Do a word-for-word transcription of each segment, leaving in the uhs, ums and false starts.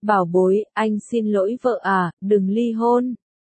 Bảo bối, anh xin lỗi vợ à, đừng ly hôn.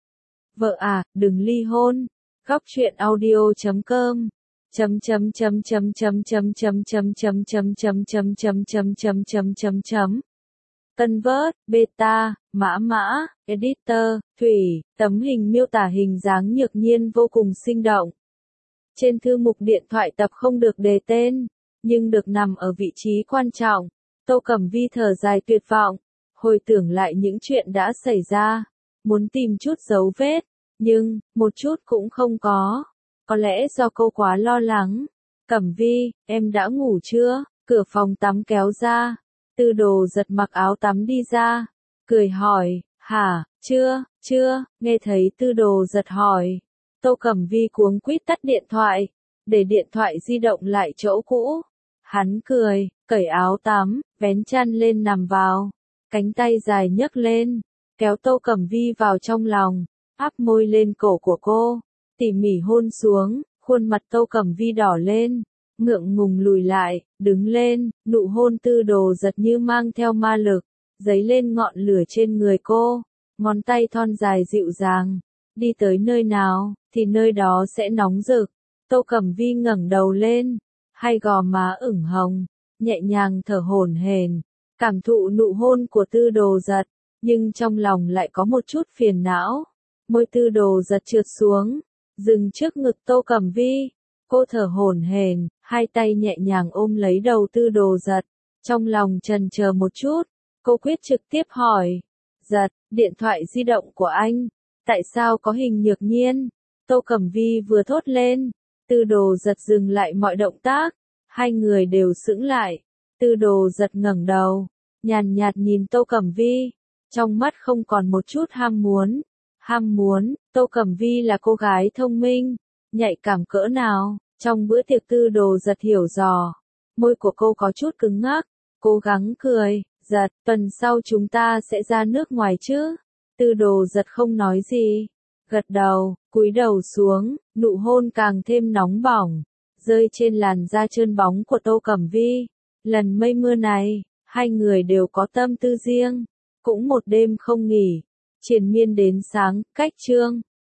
Vợ à, đừng ly hôn. Góc truyện audio chấm com chấm chấm chấm chấm chấm chấm chấm chấm chấm chấm chấm chấm chấm chấm chấm chấm chấm chấm Convert, beta, mã mã, editor, thủy, tấm hình miêu tả hình dáng nhược nhiên vô cùng sinh động. Trên thư mục điện thoại tập không được đề tên, nhưng được nằm ở vị trí quan trọng. Tô Cẩm Vi thở dài tuyệt vọng, hồi tưởng lại những chuyện đã xảy ra, muốn tìm chút dấu vết, nhưng, một chút cũng không có. Có lẽ do cô quá lo lắng. Cẩm Vi, em đã ngủ chưa? Cửa phòng tắm kéo ra. Tư Đồ giật mặc áo tắm đi ra. Cười hỏi, hả, chưa, chưa, nghe thấy Tư Đồ giật hỏi. Tô Cẩm Vi cuống quýt tắt điện thoại, để điện thoại di động lại chỗ cũ. Hắn cười, cởi áo tắm, vén chăn lên nằm vào. Cánh tay dài nhấc lên, kéo Tô Cẩm Vi vào trong lòng, áp môi lên cổ của cô, tỉ mỉ hôn xuống, khuôn mặt Tô Cẩm Vi đỏ lên, ngượng ngùng lùi lại, đứng lên, nụ hôn Tư Đồ giật như mang theo ma lực, dấy lên ngọn lửa trên người cô, ngón tay thon dài dịu dàng, đi tới nơi nào, thì nơi đó sẽ nóng rực. Tô Cẩm Vi ngẩng đầu lên, hai gò má ửng hồng, nhẹ nhàng thở hổn hển, cảm thụ nụ hôn của Tư Đồ giật, nhưng trong lòng lại có một chút phiền não. Môi Tư Đồ giật trượt xuống, dừng trước ngực Tô Cẩm Vi. Cô thở hổn hển, hai tay nhẹ nhàng ôm lấy đầu Tư Đồ giật, trong lòng chần chờ một chút, cô quyết trực tiếp hỏi, giật, điện thoại di động của anh, tại sao có hình nhược nhiên? Tô Cẩm Vi vừa thốt lên, Tư Đồ giật dừng lại mọi động tác, hai người đều sững lại. Tư Đồ giật ngẩng đầu, nhàn nhạt nhìn Tô Cẩm Vi, trong mắt không còn một chút ham muốn. Ham muốn, Tô Cẩm Vi là cô gái thông minh, nhạy cảm cỡ nào, trong bữa tiệc Tư Đồ giật hiểu dò. Môi của cô có chút cứng ngắc, cố gắng cười, giật, tuần sau chúng ta sẽ ra nước ngoài chứ? Tư Đồ giật không nói gì, gật đầu, cúi đầu xuống, nụ hôn càng thêm nóng bỏng, rơi trên làn da trơn bóng của Tô Cẩm Vi. Lần mây mưa này, hai người đều có tâm tư riêng, cũng một đêm không nghỉ, triền miên đến sáng, cách chương.